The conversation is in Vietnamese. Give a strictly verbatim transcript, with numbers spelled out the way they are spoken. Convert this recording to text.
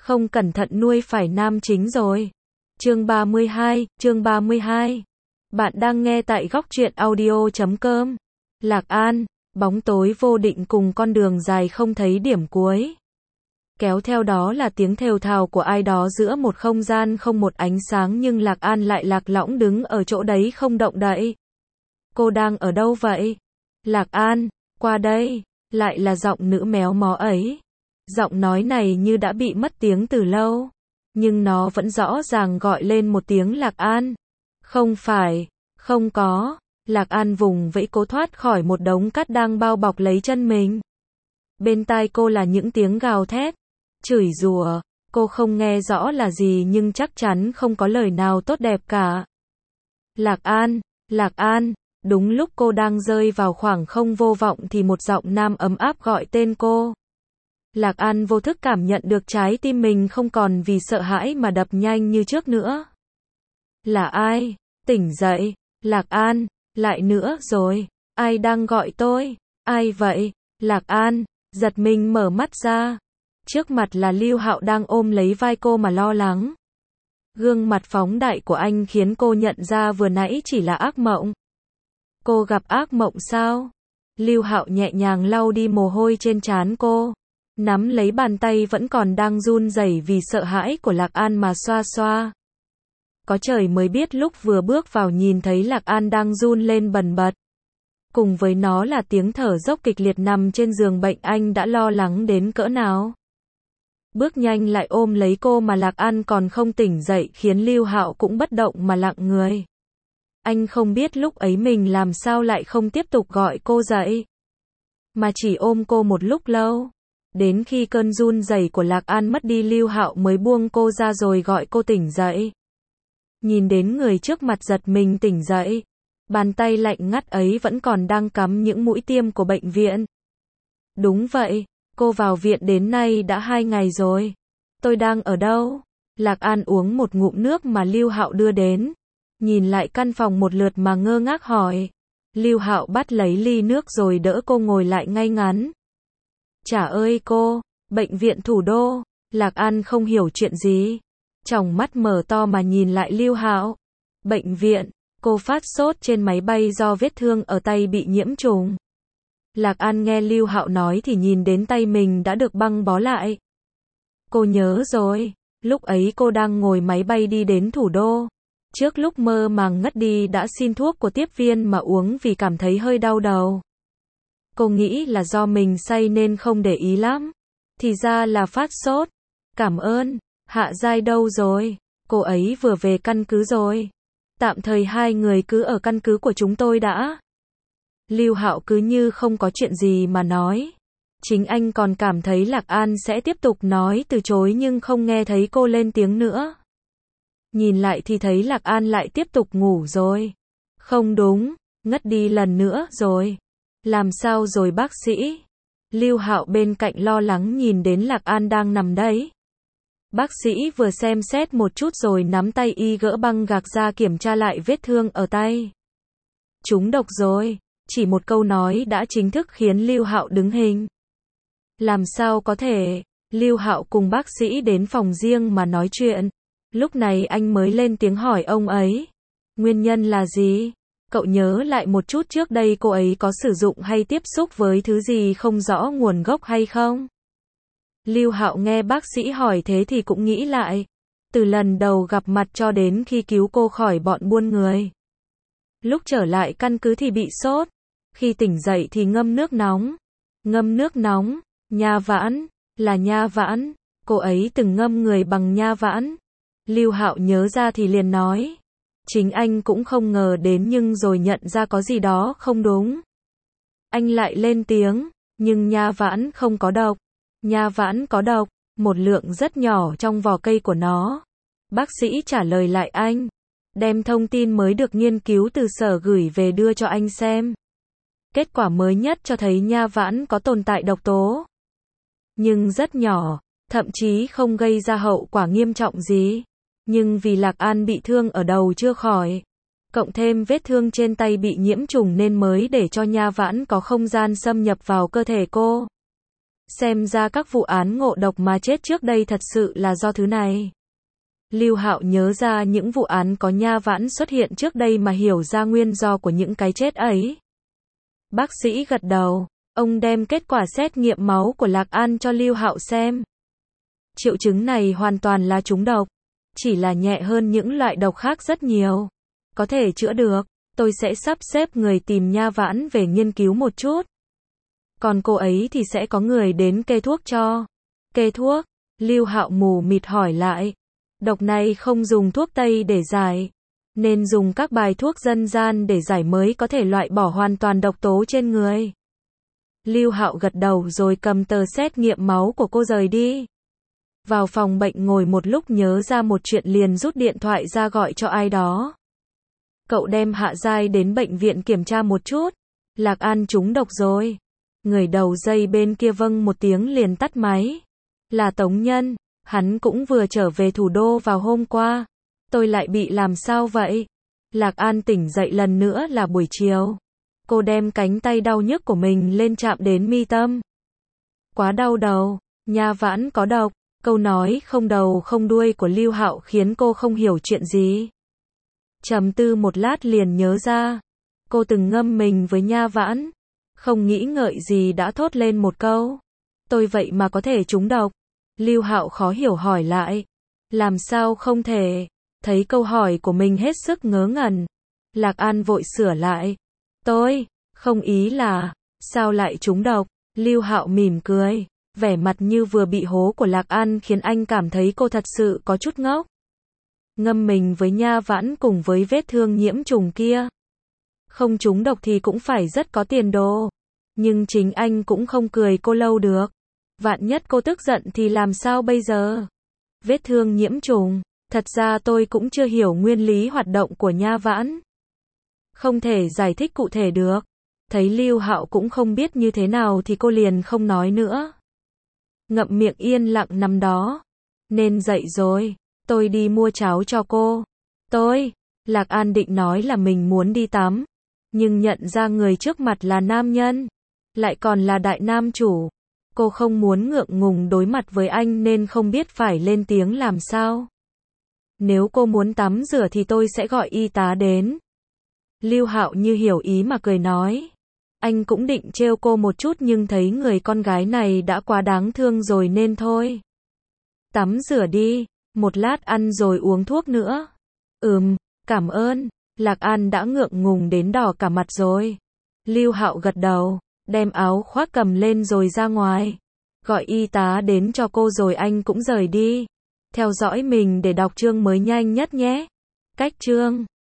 Không cẩn thận nuôi phải nam chính rồi. Chương ba mươi hai, chương ba mươi hai. Bạn đang nghe tại góc truyện audio chấm com. Lạc An, bóng tối vô định cùng con đường dài không thấy điểm cuối. Kéo theo đó là tiếng thều thào của ai đó giữa một không gian không một ánh sáng, nhưng Lạc An lại lạc lõng đứng ở chỗ đấy không động đậy. Cô đang ở đâu vậy? Lạc An, qua đây. Lại là giọng nữ méo mó ấy. Giọng nói này như đã bị mất tiếng từ lâu, nhưng nó vẫn rõ ràng gọi lên một tiếng Lạc An. Không phải, không có. Lạc An vùng vẫy cố thoát khỏi một đống cát đang bao bọc lấy chân mình. Bên tai cô là những tiếng gào thét, chửi rủa. Cô không nghe rõ là gì nhưng chắc chắn không có lời nào tốt đẹp cả. Lạc An, Lạc An. Đúng lúc cô đang rơi vào khoảng không vô vọng thì một giọng nam ấm áp gọi tên cô. Lạc An vô thức cảm nhận được trái tim mình không còn vì sợ hãi mà đập nhanh như trước nữa. Là ai? Tỉnh dậy. Lạc An, lại nữa rồi. Ai đang gọi tôi? Ai vậy? Lạc An, giật mình mở mắt ra. Trước mặt là Lưu Hạo đang ôm lấy vai cô mà lo lắng. Gương mặt phóng đại của anh khiến cô nhận ra vừa nãy chỉ là ác mộng. Cô gặp ác mộng sao? Lưu Hạo nhẹ nhàng lau đi mồ hôi trên trán cô, nắm lấy bàn tay vẫn còn đang run rẩy vì sợ hãi của Lạc An mà xoa xoa. Có trời mới biết lúc vừa bước vào nhìn thấy Lạc An đang run lên bần bật. Cùng với nó là tiếng thở dốc kịch liệt nằm trên giường bệnh, anh đã lo lắng đến cỡ nào. Bước nhanh lại ôm lấy cô mà Lạc An còn không tỉnh dậy khiến Lưu Hạo cũng bất động mà lặng người. Anh không biết lúc ấy mình làm sao lại không tiếp tục gọi cô dậy, mà chỉ ôm cô một lúc lâu. Đến khi cơn run rẩy của Lạc An mất đi, Lưu Hạo mới buông cô ra rồi gọi cô tỉnh dậy. Nhìn đến người trước mặt giật mình tỉnh dậy. Bàn tay lạnh ngắt ấy vẫn còn đang cắm những mũi tiêm của bệnh viện. Đúng vậy, cô vào viện đến nay đã hai ngày rồi. Tôi đang ở đâu? Lạc An uống một ngụm nước mà Lưu Hạo đưa đến. Nhìn lại căn phòng một lượt mà ngơ ngác hỏi. Lưu Hạo bắt lấy ly nước rồi đỡ cô ngồi lại ngay ngắn. Chả ơi cô, bệnh viện thủ đô. Lạc An không hiểu chuyện gì, tròng mắt mở to mà nhìn lại Lưu Hạo. Bệnh viện, cô phát sốt trên máy bay do vết thương ở tay bị nhiễm trùng. Lạc An nghe Lưu Hạo nói thì nhìn đến tay mình đã được băng bó lại. Cô nhớ rồi, lúc ấy cô đang ngồi máy bay đi đến thủ đô. Trước lúc mơ màng ngất đi đã xin thuốc của tiếp viên mà uống vì cảm thấy hơi đau đầu. Cô nghĩ là do mình say nên không để ý lắm. Thì ra là phát sốt. Cảm ơn. Hạ Giai đâu rồi? Cô ấy vừa về căn cứ rồi. Tạm thời hai người cứ ở căn cứ của chúng tôi đã. Lưu Hạo cứ như không có chuyện gì mà nói. Chính anh còn cảm thấy Lạc An sẽ tiếp tục nói từ chối nhưng không nghe thấy cô lên tiếng nữa. Nhìn lại thì thấy Lạc An lại tiếp tục ngủ rồi. Không đúng, ngất đi lần nữa rồi. Làm sao rồi bác sĩ? Lưu Hạo bên cạnh lo lắng nhìn đến Lạc An đang nằm đấy. Bác sĩ vừa xem xét một chút rồi nắm tay y gỡ băng gạc ra kiểm tra lại vết thương ở tay. Trúng độc rồi. Chỉ một câu nói đã chính thức khiến Lưu Hạo đứng hình. Làm sao có thể? Lưu Hạo cùng bác sĩ đến phòng riêng mà nói chuyện. Lúc này anh mới lên tiếng hỏi ông ấy. Nguyên nhân là gì? Cậu nhớ lại một chút trước đây cô ấy có sử dụng hay tiếp xúc với thứ gì không rõ nguồn gốc hay không? Lưu Hạo nghe bác sĩ hỏi thế thì cũng nghĩ lại. Từ lần đầu gặp mặt cho đến khi cứu cô khỏi bọn buôn người. Lúc trở lại căn cứ thì bị sốt. Khi tỉnh dậy thì ngâm nước nóng. Ngâm nước nóng, nha vãn, là nha vãn. Cô ấy từng ngâm người bằng nha vãn. Lưu Hạo nhớ ra thì liền nói. Chính anh cũng không ngờ đến nhưng rồi nhận ra có gì đó không đúng. Anh lại lên tiếng, nhưng nha vãn không có độc. Nha vãn có độc, một lượng rất nhỏ trong vỏ cây của nó. Bác sĩ trả lời lại anh, đem thông tin mới được nghiên cứu từ sở gửi về đưa cho anh xem. Kết quả mới nhất cho thấy nha vãn có tồn tại độc tố. Nhưng rất nhỏ, thậm chí không gây ra hậu quả nghiêm trọng gì. Nhưng vì Lạc An bị thương ở đầu chưa khỏi, cộng thêm vết thương trên tay bị nhiễm trùng nên mới để cho nha vãn có không gian xâm nhập vào cơ thể cô. Xem ra các vụ án ngộ độc mà chết trước đây thật sự là do thứ này. Lưu Hạo nhớ ra những vụ án có nha vãn xuất hiện trước đây mà hiểu ra nguyên do của những cái chết ấy. Bác sĩ gật đầu, ông đem kết quả xét nghiệm máu của Lạc An cho Lưu Hạo xem. Triệu chứng này hoàn toàn là trúng độc, chỉ là nhẹ hơn những loại độc khác rất nhiều. Có thể chữa được, tôi sẽ sắp xếp người tìm nha vãn về nghiên cứu một chút. Còn cô ấy thì sẽ có người đến kê thuốc cho. Kê thuốc? Lưu Hạo mù mịt hỏi lại. Độc này không dùng thuốc Tây để giải, nên dùng các bài thuốc dân gian để giải mới có thể loại bỏ hoàn toàn độc tố trên người. Lưu Hạo gật đầu rồi cầm tờ xét nghiệm máu của cô rời đi. Vào phòng bệnh ngồi một lúc nhớ ra một chuyện liền rút điện thoại ra gọi cho ai đó. Cậu đem Hạ Giai đến bệnh viện kiểm tra một chút. Lạc An trúng độc rồi. Người đầu dây bên kia vâng một tiếng liền tắt máy. Là Tống Nhân, hắn cũng vừa trở về thủ đô vào hôm qua. Tôi lại bị làm sao vậy? Lạc An tỉnh dậy lần nữa là buổi chiều. Cô đem cánh tay đau nhức của mình lên chạm đến mi tâm. Quá đau đầu, nha vãn có độc. Câu nói không đầu không đuôi của Lưu Hạo khiến cô không hiểu chuyện gì. Trầm tư một lát liền nhớ ra. Cô từng ngâm mình với nha vãn. Không nghĩ ngợi gì đã thốt lên một câu. Tôi vậy mà có thể trúng độc. Lưu Hạo khó hiểu hỏi lại. Làm sao không thể? Thấy câu hỏi của mình hết sức ngớ ngẩn. Lạc An vội sửa lại. Tôi, không ý là, sao lại trúng độc? Lưu Hạo mỉm cười. Vẻ mặt như vừa bị hố của Lạc An khiến anh cảm thấy cô thật sự có chút ngốc. Ngâm mình với nha vãn cùng với vết thương nhiễm trùng kia. Không trúng độc thì cũng phải rất có tiền đồ. Nhưng chính anh cũng không cười cô lâu được. Vạn nhất cô tức giận thì làm sao bây giờ? Vết thương nhiễm trùng, thật ra tôi cũng chưa hiểu nguyên lý hoạt động của nha vãn. Không thể giải thích cụ thể được. Thấy Lưu Hạo cũng không biết như thế nào thì cô liền không nói nữa. Ngậm miệng yên lặng nằm đó. Nên dậy rồi, tôi đi mua cháo cho cô. Tôi, Lạc An định nói là mình muốn đi tắm. Nhưng nhận ra người trước mặt là nam nhân. Lại còn là đại nam chủ. Cô không muốn ngượng ngùng đối mặt với anh nên không biết phải lên tiếng làm sao. Nếu cô muốn tắm rửa thì tôi sẽ gọi y tá đến. Lưu Hạo như hiểu ý mà cười nói. Anh cũng định trêu cô một chút nhưng thấy người con gái này đã quá đáng thương rồi nên thôi. Tắm rửa đi, một lát ăn rồi uống thuốc nữa. Ừm, cảm ơn. Lạc An đã ngượng ngùng đến đỏ cả mặt rồi. Lưu Hạo gật đầu, đem áo khoác cầm lên rồi ra ngoài. Gọi y tá đến cho cô rồi anh cũng rời đi. Theo dõi mình để đọc chương mới nhanh nhất nhé. Cách chương